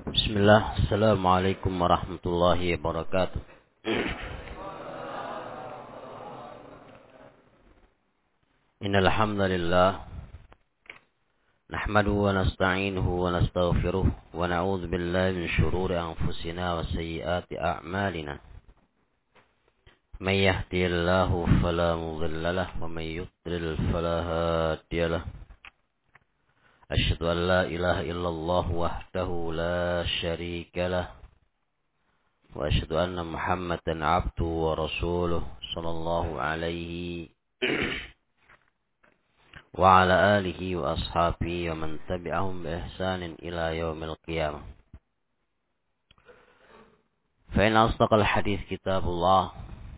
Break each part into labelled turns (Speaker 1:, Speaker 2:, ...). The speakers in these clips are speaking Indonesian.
Speaker 1: Bismillah, Assalamualaikum warahmatullahi wabarakatuh. Innal hamdalillah nahmaduhu wa nasta'inuhu wa nastaghfiruh wa na'udzu billahi min shururi anfusina wa sayyiati a'malina. May yahdihillahu fala mudilla lahu wa may yudlil fala hadiya lahu. Asyhadu an la ilaha illallah wahdahu la syarika lahu wa asyhadu anna Muhammadan 'abduhu wa rasuluh sallallahu alaihi wa ala alihi wa ashabihi wa man tabi'ahum bi ihsanin ila yaumil qiyamah. Fa inna asdaqal hadits kitabullah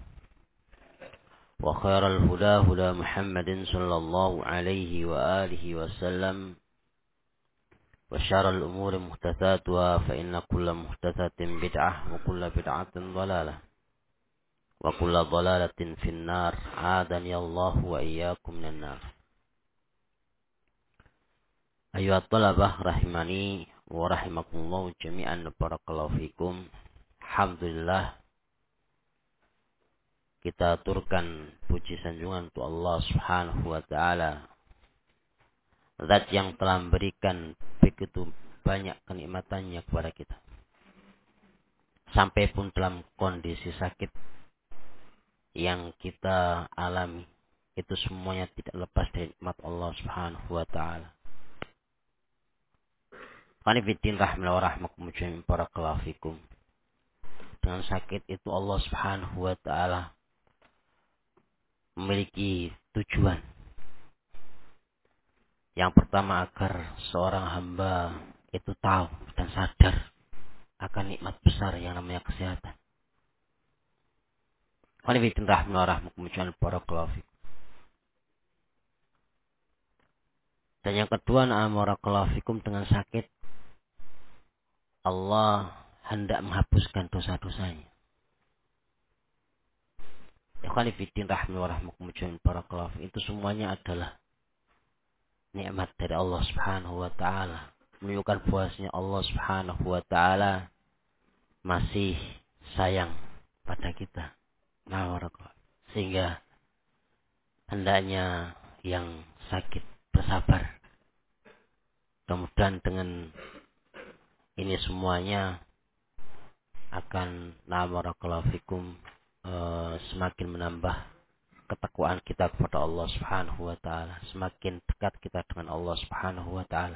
Speaker 1: wa khairal huda huda Muhammadin sallallahu alaihi wa alihi wa sallam wa syarral umuri muhdatsatuha fa inna kulla muhdatsatin bid'ah wa kulla bid'atin dhalalah wa kulla dhalalatin finnar. Adani Allah wa iyyakum minan nar. Ayuhat talabah rahimani wa rahimakumullah jami'an, barakallahu fikum. Alhamdulillah, kita aturkan puji sanjungan untuk Allah Subhanahu wa taala, zat yang telah memberikan begitu banyak kenikmatannya kepada kita. Sampai pun dalam kondisi sakit yang kita alami, itu semuanya tidak lepas dari nikmat Allah Subhanahu wa taala. Qanifiddin rahimahullah wa rahmakum jami'an, barakallahu fikum. Dengan sakit itu Allah Subhanahu wa taala memiliki tujuan. Yang pertama, agar seorang hamba itu tahu dan sadar akan nikmat besar yang namanya kesehatan. Qanifiddin rahimahullah wa rahmakum jami'an, barakallahu fikum. Dan yang kedua, na'am barakallahu fikum, dengan sakit Allah hendak menghapuskan dosa-dosanya. Ikhwanifiddin rahimahullah wa rahmakum barakallahu. Itu semuanya adalah nikmat dari Allah Subhanahu wa taala, menunjukkan bahwasanya Allah Subhanahu wa taala masih sayang pada kita. Nah, barakallahu. Sehingga hendaknya yang sakit bersabar. Kemudian dengan ini semuanya akan barakallahu fikum semakin menambah ketakwaan kita kepada Allah Subhanahu wa taala, semakin dekat kita dengan Allah Subhanahu wa taala.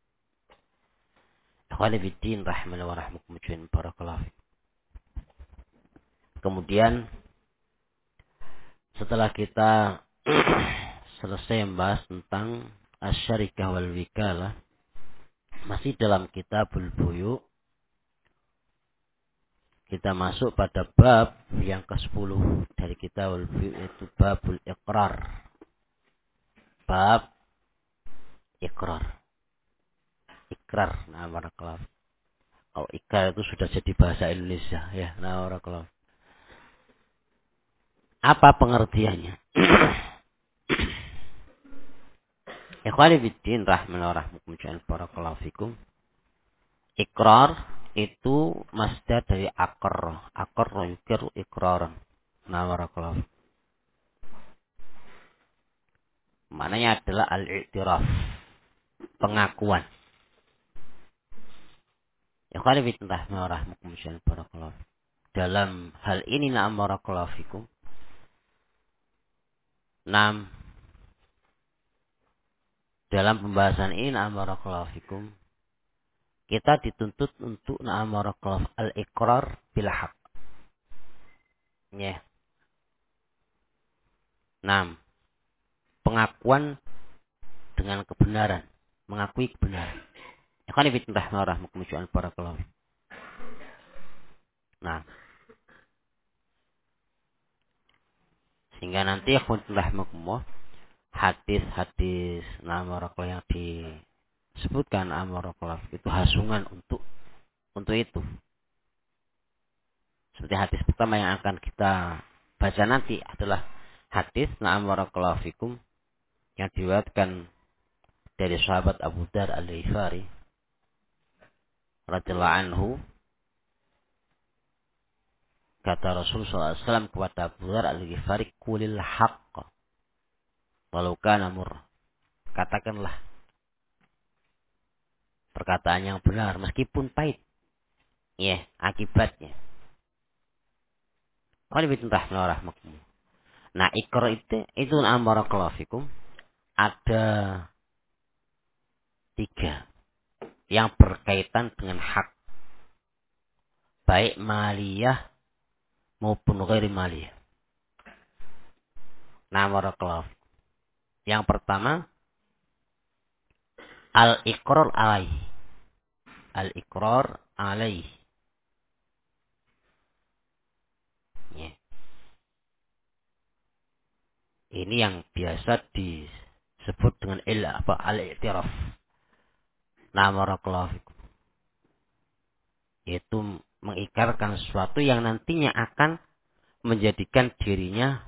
Speaker 1: Ikhwani fiddin rahimani wa rahmakum barakallahu fikum. Kemudian setelah kita selesai membahas tentang asyarikah wal wikalah, masih dalam kitabul buyu, kita masuk pada bab yang ke-10 dari kitabul buyu, yaitu babul iqrar. Bab iqrar. Ikrar. Nah, barakallahu. Kalau ikrar itu sudah jadi bahasa Indonesia, ya. Nah, barakallahu. Apa pengertiannya? Ikhwani fiddin rahimani wa rahmakum barakallahu fikum. Ikrar itu masdar dari akar. Akar yukir ikraran. Nah, barakallahu. Maknanya adalah al-i'tiraf, pengakuan. Ikhwani fiddin rahimani wa rahmakum barakallahu. Dalam hal ini, na'am barakallahu fikum. 6. Dalam pembahasan ini, na'am barakallahu fikum, kita dituntut untuk na'am barakallahu al-iqrar bil haq. Ya. 6. Pengakuan dengan kebenaran, mengakui kebenaran. Ikhwan fillah rahimahumullah barakallahu. Nah, sehingga nanti ikhwan fillah rahimahumullah, hadis-hadis barakallahu yang disebutkan barakallahu itu hasungan untuk itu. Seperti hadis pertama yang akan kita baca nanti adalah hadis barakallahu fikum yang diriwayatkan dari sahabat Abu Dar al-Ghifari radhiyallahu anhu, kata Rasul SAW kepada Abu Dzar Al-Ghifari, qulil haqq walau kana murr. Katakanlah perkataan yang benar meskipun pahit. Ya, akibatnya. Nah, ikrar itu barakallahu fikum ada 3 yang berkaitan dengan hak, baik maliyah maupun ghairi maliyah. Nah, barakallahu fikum. Yang pertama, al-iqrar alaih. Al-iqrar alaih. Ya. Ini yang biasa disebut dengan al-i'tiraf. Nah, barakallahu fikum. Yaitu mengikrarkan sesuatu yang nantinya akan menjadikan dirinya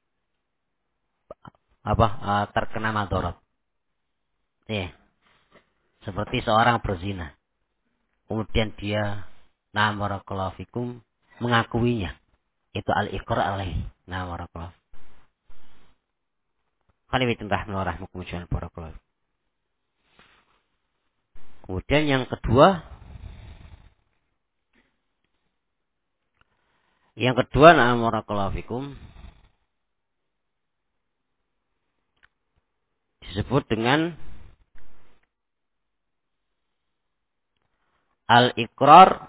Speaker 1: terkena madharat. Ya. Seperti seorang berzina. Kemudian dia barakallahu fikum mengakuinya. Itu al-iqrar alaih. Barakallahu. Kemudian yang kedua barakallahu fikum disebut dengan al-iqrar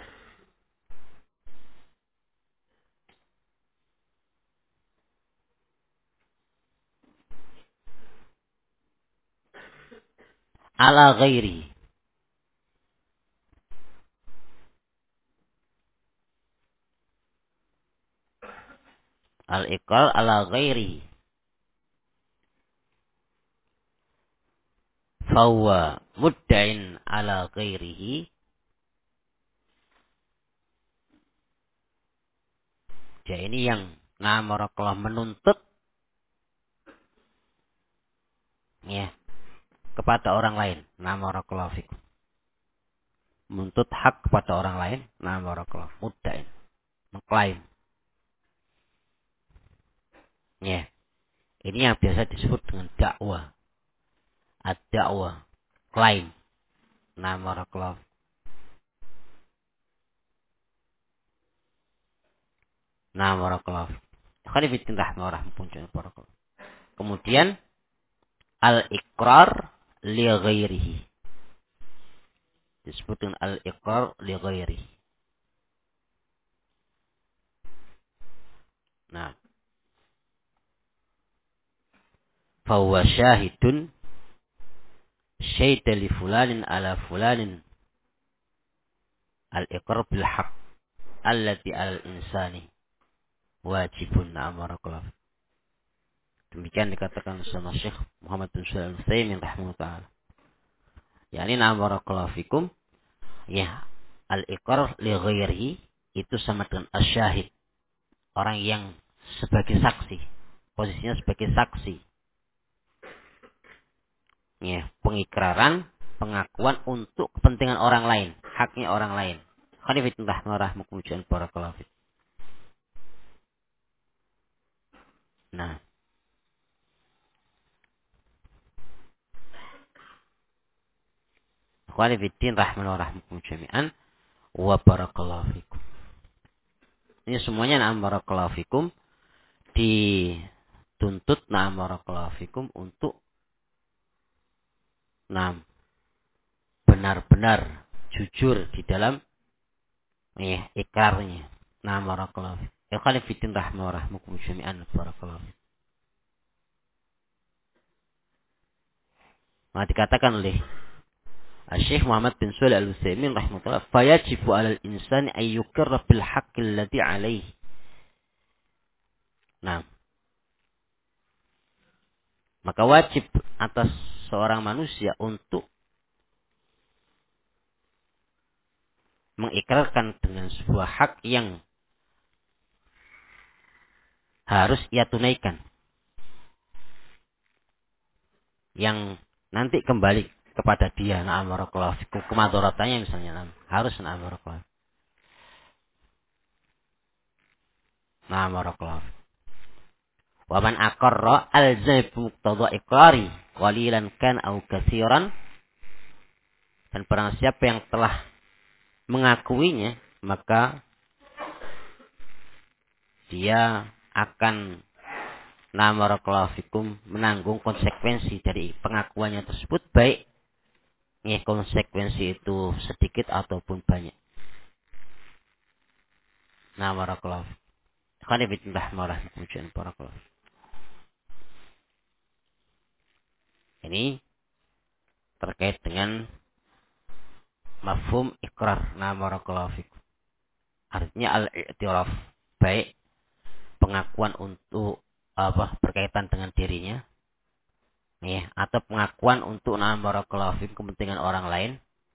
Speaker 1: ala ghairi. Al-iqrar ala ghairi. Fahuwa mudda'in ala ghairihi. Dia ini yang barakallahu menuntut ya kepada orang lain. Barakallahu fikum. Menuntut hak kepada orang lain. Barakallahu. Mudda'in. Mengklaim. Ya. Ini yang biasa disebut dengan dakwah. Ad-dakwah. Klaim. Barakallahu. Barakallahu. Kemudian al-iqrar li ghairihi. Disebut dengan al-iqrar li ghairihi. Nah. Fahuwa syahidun syahida li fulanin ala fulanin al-iqrar bil haqq allati al-insani wajibun. Barakallahu. Demikian dikatakan sama Syekh Muhammad bin Shalih Al-Utsaimin rahimahullah taala. Yani barakallahu fikum, ya, al-iqrar li ghairihi itu sama dengan asyahid, orang yang sebagai saksi, posisinya sebagai saksi. Ya, pengikraran, pengakuan untuk kepentingan orang lain, haknya orang lain. Khanifitullah warahmatullahi wabarakatuh. Nah, Khalifiddin rahimahullah jami'an wa barakallahu fikum. Ini semuanya barakallahu fikum dituntut barakallahu fikum untuk benar-benar jujur di dalam ikrarnya. Barakallahu fikum. Khalifiddin rahimahullah jami'an barakallahu fikum. Dikatakan oleh Syekh Muhammad bin Shalih Al-Utsaimin rahimahullah, fayajibu 'alal insani ay yuqirra bil haqqi alladhi 'alaihi. Nah, maka wajib atas seorang manusia untuk mengikrarkan dengan sebuah hak yang harus ia tunaikan, yang nanti kembali kepada dia, na'am barakallahu fikum, kemadaratannya misalnya, na'am, harus na'am barakallahu. Na'am barakallahu. Wa man aqarra al-zaib muqtada iqrari qalilan kan au katsiran, dan barang siapa yang telah mengakuinya, maka dia akan na'am barakallahu fikum menanggung konsekuensi dari pengakuannya tersebut, baik konsekuensi itu sedikit ataupun banyak. Na'am barakallahu fikum. Khani bitillah marah kemudian barakallahu. Ini terkait dengan mafhum ikrar. Na'am barakallahu fikum. Artinya al-i'tiraf, baik pengakuan untuk berkaitan dengan dirinya, atau pengakuan untuk na'am barakallahu fikum kepentingan orang lain,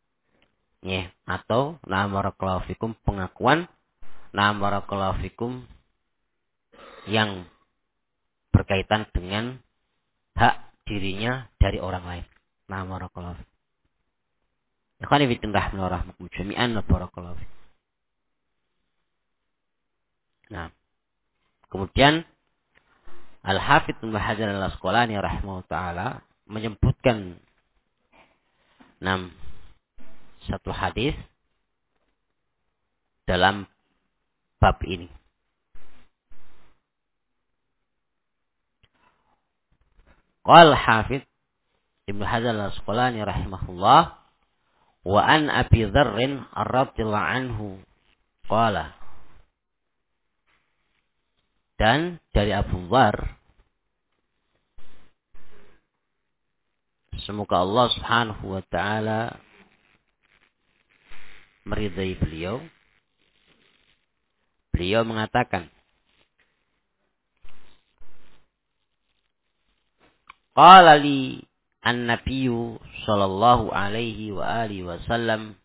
Speaker 1: atau na'am barakallahu fikum pengakuan na'am barakallahu fikum yang berkaitan dengan hak dirinya dari orang lain. Na'am barakallahu fikum. Ikhwani fillah rahmakum jami'an barakallahu fikum. Nah, kemudian Al-Hafidz Ibnu Hajar Al-Asqalani rahimahullah taala menyebutkan satu hadis dalam bab ini. Qala Al-Hafidz Ibnu Hajar Al-Asqalani rahimahullah, wa an Abi Dzarr radhiyallahu anhu qala, dan dari Abu Dzarr, semoga Allah Subhanahu wa taala meridai beliau, beliau mengatakan, qala li an-nabiyyu sallallahu alaihi wa alihi wasallam,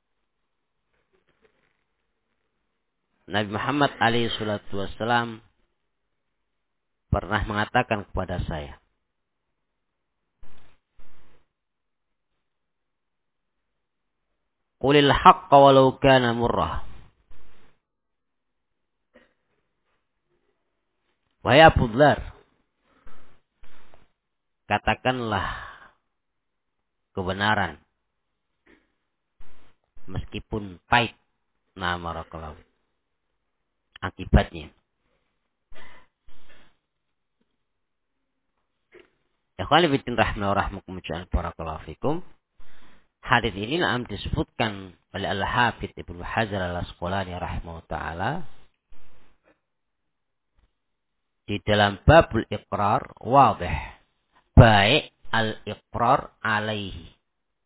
Speaker 1: Nabi Muhammad alaihi salatu wasallam pernah mengatakan kepada saya, qulil haqqa walau kana murrah. Wahai Abu Dzar, katakanlah kebenaran meskipun pahit, na'am barakallahu, akibatnya. Ikhwani fillah rahmakum barakallahu fikum. Hadis ini disebutkan oleh Al-Hafidz Ibnu Hajar Al-Asqalani rahimahullah taala di dalam babul iqrar, wadih, baik al-iqrar alaihi,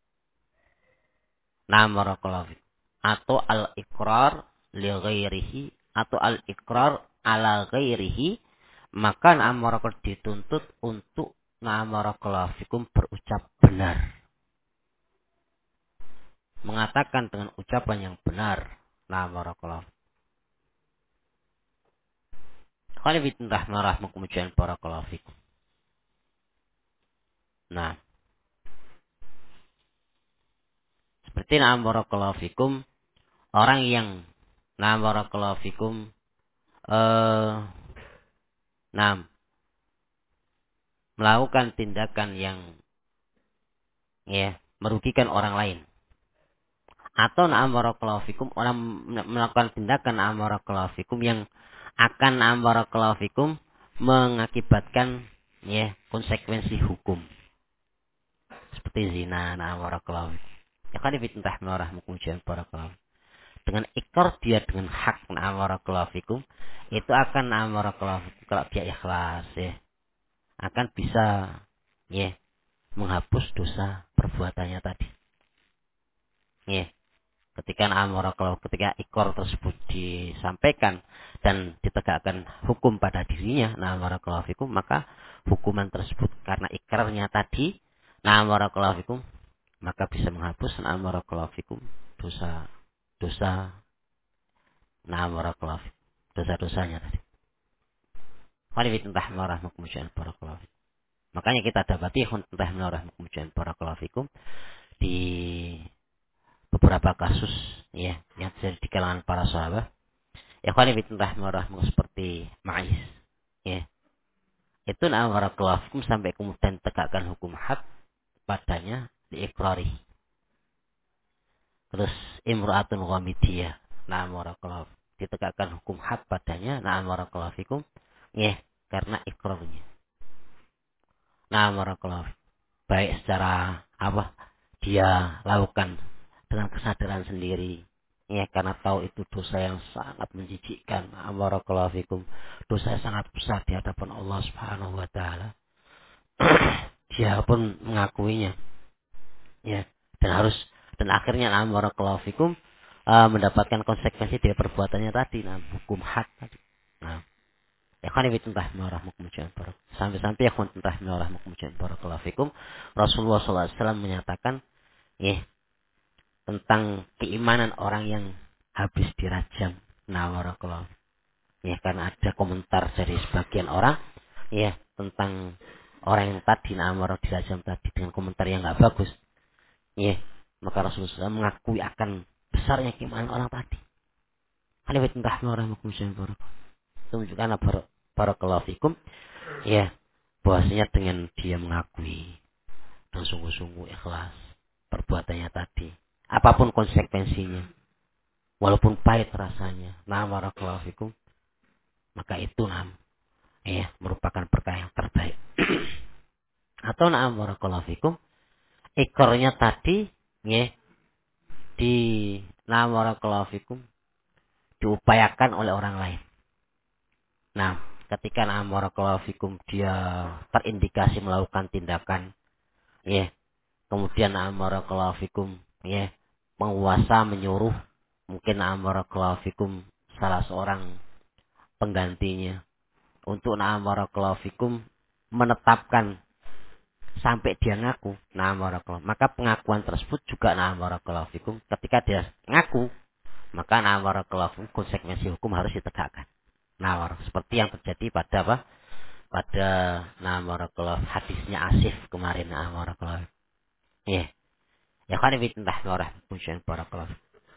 Speaker 1: na'am barakallahu fikum, atau al-iqrar li ghairihi, atau al-iqrar ala ghairihi, maka na'am barakallahu dituntut untuk na'am barakallahu fikum berucap benar, mengatakan dengan ucapan yang benar. Na'am barakallahu. Khani bitillah rahmakum barakallahu fikum. Nah, seperti na'am barakallahu fikum, orang yang na'am barakallahu fikum melakukan tindakan yang merugikan orang lain, atau na'am barakallahu fikum orang melakukan tindakan na'am barakallahu fikum yang akan na'am barakallahu fikum mengakibatkan konsekuensi hukum, seperti zina, na'am barakallahu fikum. Ya kan fitnah rahmukum barakallahu. Dengan ikrar dia dengan hak, na'am barakallahu fikum, itu akan na'am barakallahu fikum, kalau dia ikhlas akan bisa menghapus dosa perbuatannya tadi. Ketika ketika ikrar tersebut disampaikan dan ditegakkan hukum pada dirinya, na'am barakallahu fikum, maka hukuman tersebut karena ikrarnya tadi, na'am barakallahu fikum, maka bisa menghapus na'am barakallahu fikum dosa na'am barakallahu fikum, dosa-dosanya tadi. Maka Makanya kita dapati entah menorah kemudian barakallahu fikum di beberapa kasus ya yang terjadi di kalangan para sahabat. Ya kalau entah menorah seperti Ma'is ya. Itu barakallahu fikum sampai kemudian tegakkan hukum had padanya diikrari. Terus imra'atun ghamidiyah. Barakallahu ditegakkan hukum had padanya. Barakallahu fikum ya karena ikrarnya. Barakallahu baik secara apa dia lakukan dengan kesadaran sendiri ya karena tahu itu dosa yang sangat menjijikkan. Barakallahu fikum dosa yang sangat besar di hadapan Allah Subhanahu wa taala. Dia pun mengakuinya ya dan akhirnya barakallahu fikum mendapatkan konsekuensi dari perbuatannya tadi hukum had tadi. Ya kan itu entah marah kemudian sampai-sampai ya kan entah marah kemudian barakallahu fikum Rasulullah SAW menyatakan ya tentang keimanan orang yang habis dirajam. Barakallahu ya karena ada komentar dari sebagian orang ya tentang orang yang tadi dirajam tadi dengan komentar yang enggak bagus. Ya, maka Rasulullah SAW mengakui akan besarnya keimanan orang tadi. Kan itu entah marah kemudian barakallahu. Itu menunjukkan barakallahu fikum ya bahwasanya dengan dia mengakui dan sungguh-sungguh ikhlas perbuatannya tadi apapun konsekuensinya walaupun pahit rasanya barakallahu fikum maka itu ya merupakan perkara yang terbaik. Atau barakallahu fikum ikrarnya tadi ya di barakallahu fikum diupayakan oleh orang lain. Ketika barakallahu fikum dia terindikasi melakukan tindakan ya kemudian barakallahu fikum ya penguasa menyuruh mungkin barakallahu fikum salah seorang penggantinya untuk barakallahu fikum menetapkan sampai dia ngaku barakallahu maka pengakuan tersebut juga barakallahu fikum ketika dia ngaku maka barakallahu fikum konsekuensi hukum harus ditegakkan. Seperti yang terjadi pada apa? Pada barakallahu hadisnya Asif kemarin barakallahu. Ya. Ya kan entah barakallahu.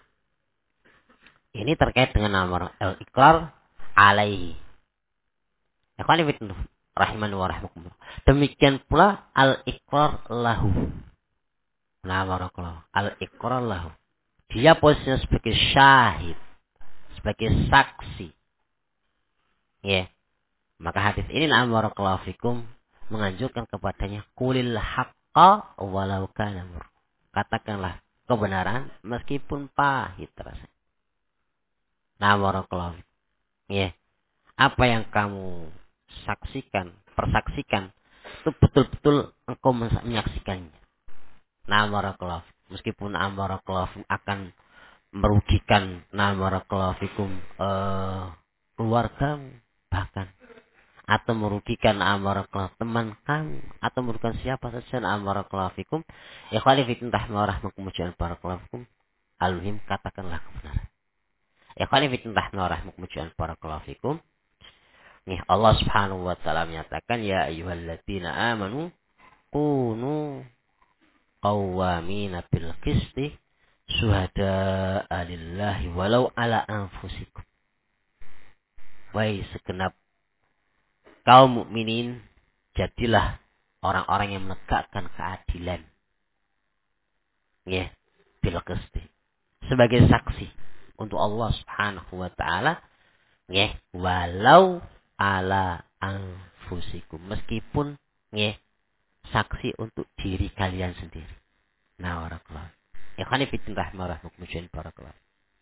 Speaker 1: Ini terkait dengan al-iqrar alaihi. Ya kan rahimani wa rahmakumullah. Demikian pula al-iqrar lahu. Barakallahu. Al-iqrar lahu. Dia posisinya sebagai syahid, sebagai saksi. Ya. Maka hadis ini barakallahu fikum menganjurkan kepadanya qulil haqqa walau kana mur. Katakanlah kebenaran meskipun pahit rasanya. Barakallahu fikum. Ya. Apa yang kamu persaksikan itu betul-betul engkau menyaksikannya. Barakallahu fikum. Meskipun barakallahu fikum akan merugikan barakallahu fikum keluargamu bahkan atau merugikan barakallahu teman kamu atau merugikan siapa saja barakallahu fikum ikhwani fi rahmakumullah barakallahu fikum al-muhim katakanlah kebenaran. Ikhwani fi rahmakumullah barakallahu fikum Allah Subhanahu wa taala menyatakan ya ayyuhalladzina amanu kunu qawwamina bil qisti syuhada'a lillahi walau ala anfusikum. Wahai segenap kaum mukminin, jadilah orang-orang yang menegakkan keadilan. Ya, bil qisti. Sebagai saksi untuk Allah Subhanahu wa taala, ya, walau ala anfusikum. Meskipun ya saksi untuk diri kalian sendiri. Barakallahu. Ya kan fitin rahmatullahi barakallahu.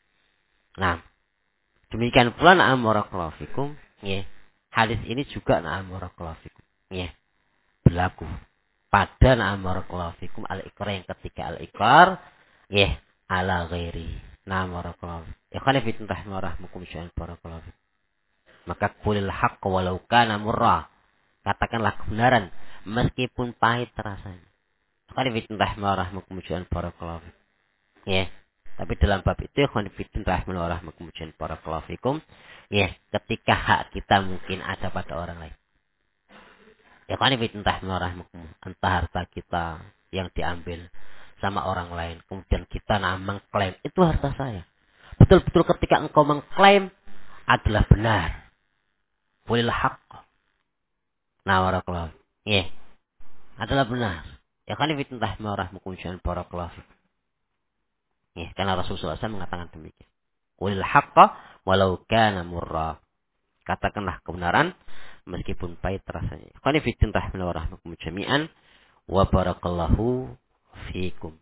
Speaker 1: Demikian pula barakallahu fikum, ya. Hadis ini juga barakallahu fikum, ya. Berlaku pada barakallahu fikum al-iqrar yang ketika al-iqrar, ya, ala ghairi. Barakallahu. Ya kan fitin rahmatullahi barakallahu. Maka qulil haqq walau kana murra. Katakanlah kebenaran meskipun pahit rasanya. Kan fitin rahmatullahi barakallahu. Ya. Tapi dalam bab itu khonifidin rahimahullah kemudian barakallahu fikum ya ketika hak kita mungkin ada pada orang lain. Ya kan entah harta kita yang diambil sama orang lain, kemudian kita mengklaim itu harta saya. Betul-betul ketika engkau mengklaim adalah benar. Walil haqq. Nah, barakallahu. Ya, adalah benar. Ya kan barakallahu. Ya, karena Rasulullah SAW mengatakan demikian. Walil haqq walau kana murra. Katakanlah kebenaran meskipun pahit rasanya. Qani fi rahmakum jami'an wa barakallahu fiikum.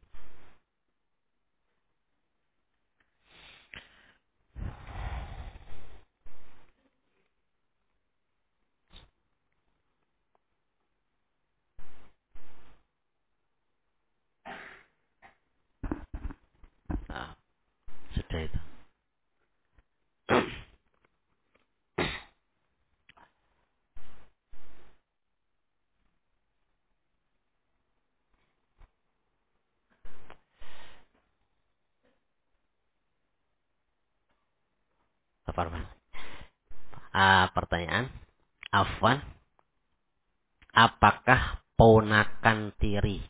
Speaker 1: Nah, sudah itu. Pertanyaan. Afwan. Apakah ponakan tiri?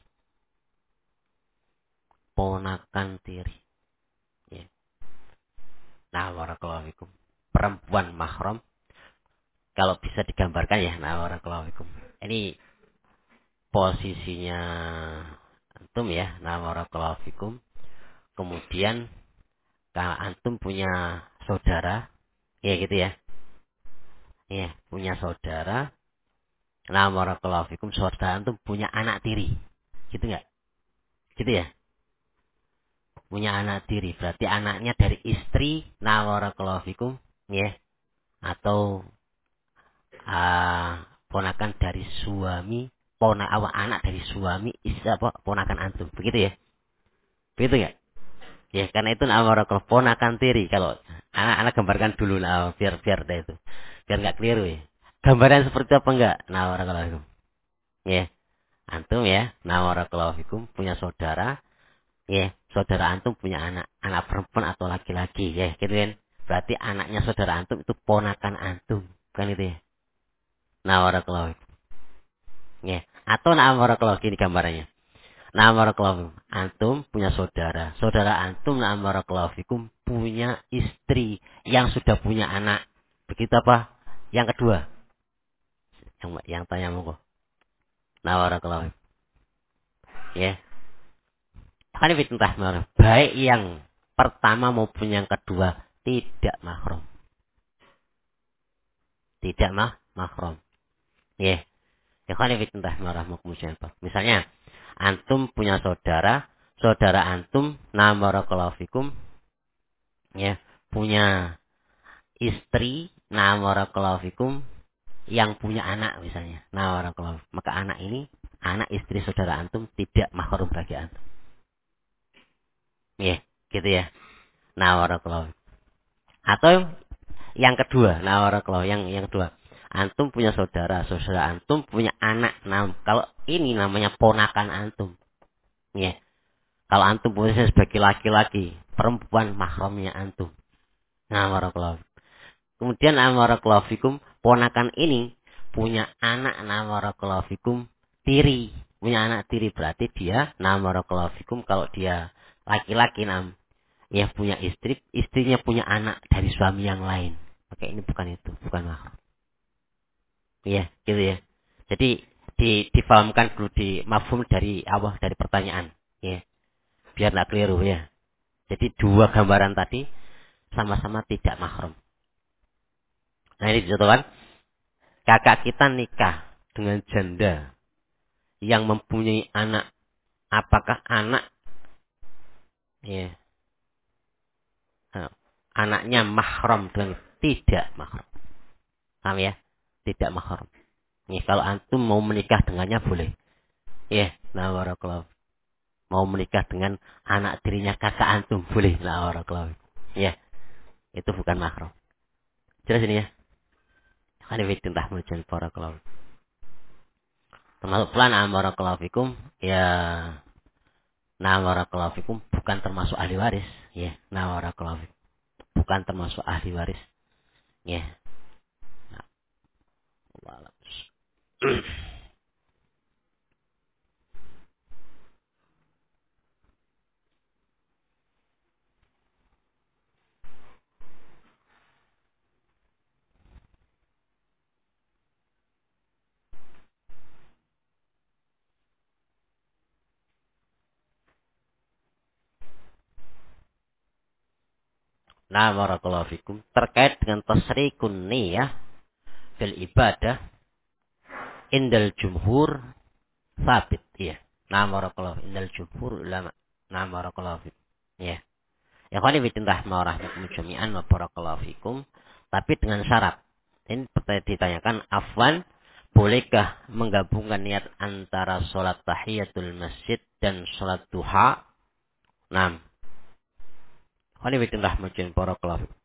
Speaker 1: Ponakan tiri. Ya. Nah, barakallahu fikum. Perempuan mahram. Kalau bisa digambarkan ya, nah barakallahu fikum. Ini posisinya antum ya, nah barakallahu fikum. Kemudian kalau antum punya saudara, ya gitu ya. Ya, punya saudara. Nah barakallahu fikum, saudara antum punya anak tiri. Gitu enggak? Gitu ya. Punya anak tiri, berarti anaknya dari istri, nah barakallahu fikum, ya. Atau ponakan dari suami, anak dari suami, istri apa ponakan antum. Begitu ya. Begitu enggak? Ya, karena itu nama ponakan tiri. Kalau anak-anak gambarkan dulu lah, biar deh itu. Biar nggak keliru ya. Gambaran seperti apa enggak? Nah, barakallahu. Ya, antum ya, nah barakallahu punya saudara, ya, saudara antum punya anak perempuan atau laki-laki, ya, gitu kan. Berarti anaknya saudara antum itu ponakan antum, kan itu ya. Nah, barakallahu. Ya, atau nah barakallahu ini gambarannya. Nah, barakallahu antum punya saudara. Saudara antum nah barakallahu fikum punya istri yang sudah punya anak. Begitu apa? Yang kedua. Yang tanya monggo. Nah, barakallahu. Ya. Kan fitnah mahram. Baik yang pertama maupun yang kedua tidak mahram. Tidak mahram. Ya. Ya kan fitnah mahram. Misalnya antum punya saudara, saudara antum nah barakallahu fikum ya, punya istri, nah barakallahu fikum, yang punya anak misalnya. Nah barakallahu. Maka anak ini, anak istri saudara antum tidak mahrum bagi antum. Ya, gitu ya. Nah barakallahu. Atau yang kedua, nah barakallahu, yang kedua. Antum punya saudara, saudara antum punya anak. Nah, kalau ini namanya ponakan antum. Ya. Kalau antum punya sebagai laki-laki, perempuan mahramnya antum. Nah barakallahu. Kemudian barakallahu fikum, ponakan ini punya anak barakallahu fikum tiri. Punya anak tiri berarti dia barakallahu fikum, kalau dia laki-laki ya punya istri, istrinya punya anak dari suami yang lain. Oke, ini bukan itu, bukan mahram. Iya, gitu ya. Jadi difahamkan dulu di mafhum dari awal dari pertanyaan, ya. Biar enggak keliru ya. Jadi dua gambaran tadi sama-sama tidak mahram. Nah, ini dicontohkan. Kakak kita nikah dengan janda yang mempunyai anak. Apakah anak ya, anaknya mahram dengan tidak mahram? Paham ya? Tidak mahram. Nih, kalau antum mau menikah dengannya boleh. Ya, nah barakallahu. Mau menikah dengan anak tirinya kakak antum boleh. Nah barakallahu. Ya, itu bukan mahram. Jelas ini ya? Hadirin rahimahumullah barakallahu. Termasuk pelan barakallahu fikum ya. Nah barakallahu fikum bukan termasuk ahli waris, ya. Nah barakallahu fikum bukan termasuk ahli waris, ya. Nah, Nah, barakallahu fikum terkait dengan tasrikun niyah fil ibadah indal jumhur sabit, iya. Nah, barakallahu indal jumhur ulama. Nah, barakallahu fikum. Ya. Ya qali bi rahmatullahi jami'an wa barakallahu fikum, tapi dengan syarat. Ini ditanyakan afwan, bolehkah menggabungkan niat antara sholat tahiyatul masjid dan sholat duha? Nah, qali bi rahmatullahi barakallahu fikum.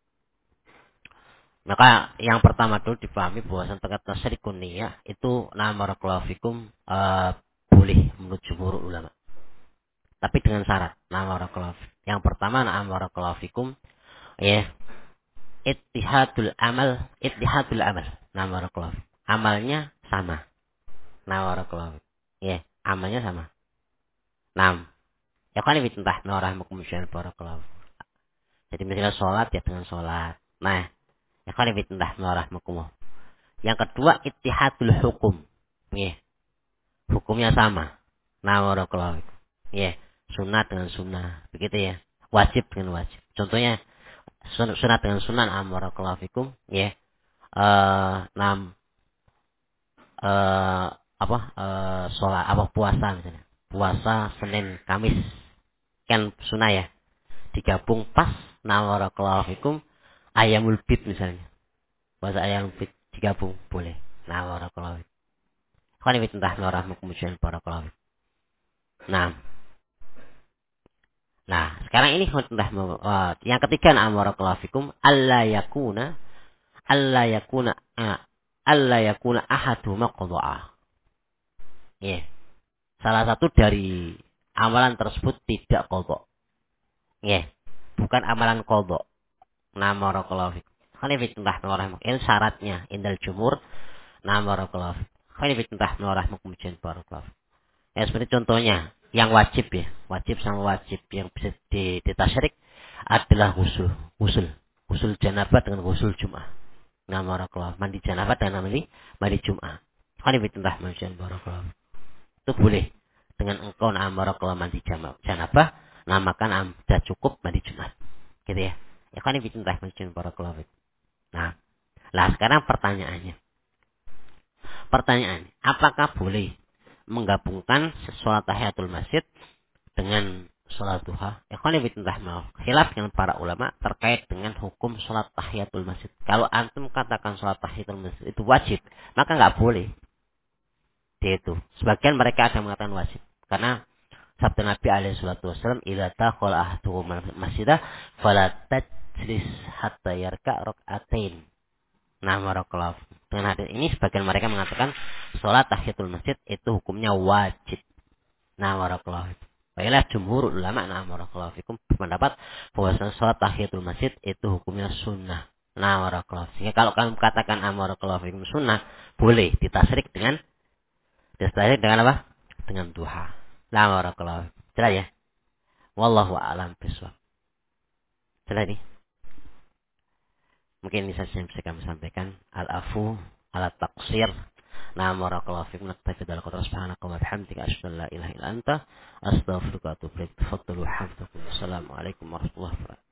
Speaker 1: Maka yang pertama dulu dipahami bahwa terkait tasrikun niyah itu nama barakallahu fikum boleh menurut jumhur ulama. Tapi dengan syarat. Nama barakallahu fikum. Yang pertama nama barakallahu fikum ya ittihadul amal. Nama barakallahu fikum. Amalnya sama. Nama barakallahu fikum. Ya, amalnya sama. Nam. Ya kan lebih tentah rahmakum barakallahu. Jadi misalnya sholat ya dengan sholat. Nah, ya kan lebih tentah rahmakum. Yang kedua ittihadul hukum. Ya. Hukumnya sama. Nah, barakallahu fikum. Ya, sunat dengan sunnah. Begitu ya. Wajib dengan wajib. Contohnya sunat dengan sunnah, barakallahu fikum. Ya. Nam sholat puasa misalnya. Puasa Senin, Kamis. Kan sunnah ya. Digabung pas barakallahu fikum ayamul bid misalnya. Puasa ayamul bid digabung boleh. Nah, barakallahu fikum. Kan ini tentang rahmatullahi barakallahu fikum. Nah, sekarang ini yang ketiga barakallahu fikum alla yakuna ahaduma qada'a. Ya. Salah satu dari amalan tersebut tidak qada. Ya. Bukan amalan qada. Nah, barakallahu fikum. Kan ini tentang rahmatullahi syaratnya indal jumhur. Nah, barakallahu fikum. Kan ini tentang rahmatullahi barakallahu fikum. Ya, seperti contohnya yang wajib ya, wajib sama wajib yang bisa ditasyrik adalah ghusul janabah dengan ghusul Jumat. Nah, barakallahu, mandi janabah dengan mandi Jumat. Kan ini tentang barakallahu. Itu boleh dengan engkau barakallahu mandi janabah, namakan sudah cukup mandi Jumat. Gitu ya. Ya kan ini tentang barakallahu. Nah, sekarang pertanyaannya, apakah boleh menggabungkan sholat tahiyatul masjid dengan sholat duha? Ikhwan fillah maaf. Khilaf dengan para ulama terkait dengan hukum sholat tahiyatul masjid. Kalau antum katakan sholat tahiyatul masjid itu wajib, maka nggak boleh. Itu. Sebagian mereka ada mengatakan wajib. Karena sabda Nabi alaihi salatu wasallam, "Idza dakhala ahadukum masjidah fala tajlis hatta yarka rak'atain." Nah, barakallahu. Dengan hadis ini sebagian mereka mengatakan sholat tahiyatul masjid itu hukumnya wajib. Nah, barakallahu. Baiklah jumhur ulama barakallahu fikum berpendapat bahwa sholat tahiyatul masjid itu hukumnya sunnah. Nah, barakallahu. Sehingga kalau kamu katakan barakallahu fikum sunnah, boleh ditasrik dengan apa? Dengan duha. Nah, barakallahu. Jelas ya? Wallahu a'lam bishawab. Jelas ini? Mungkin ini saja yang bisa kami sampaikan. Al-afu ala taqsir. Nah, barakallahu fikum. Naktafi dzalika subhanaka wa bihamdika asyhadu an la ilaha illa anta astaghfiruka wa atubu ilaik. Tafaddalu hamdakum. Assalamualaikum warahmatullahi wabarakatuh.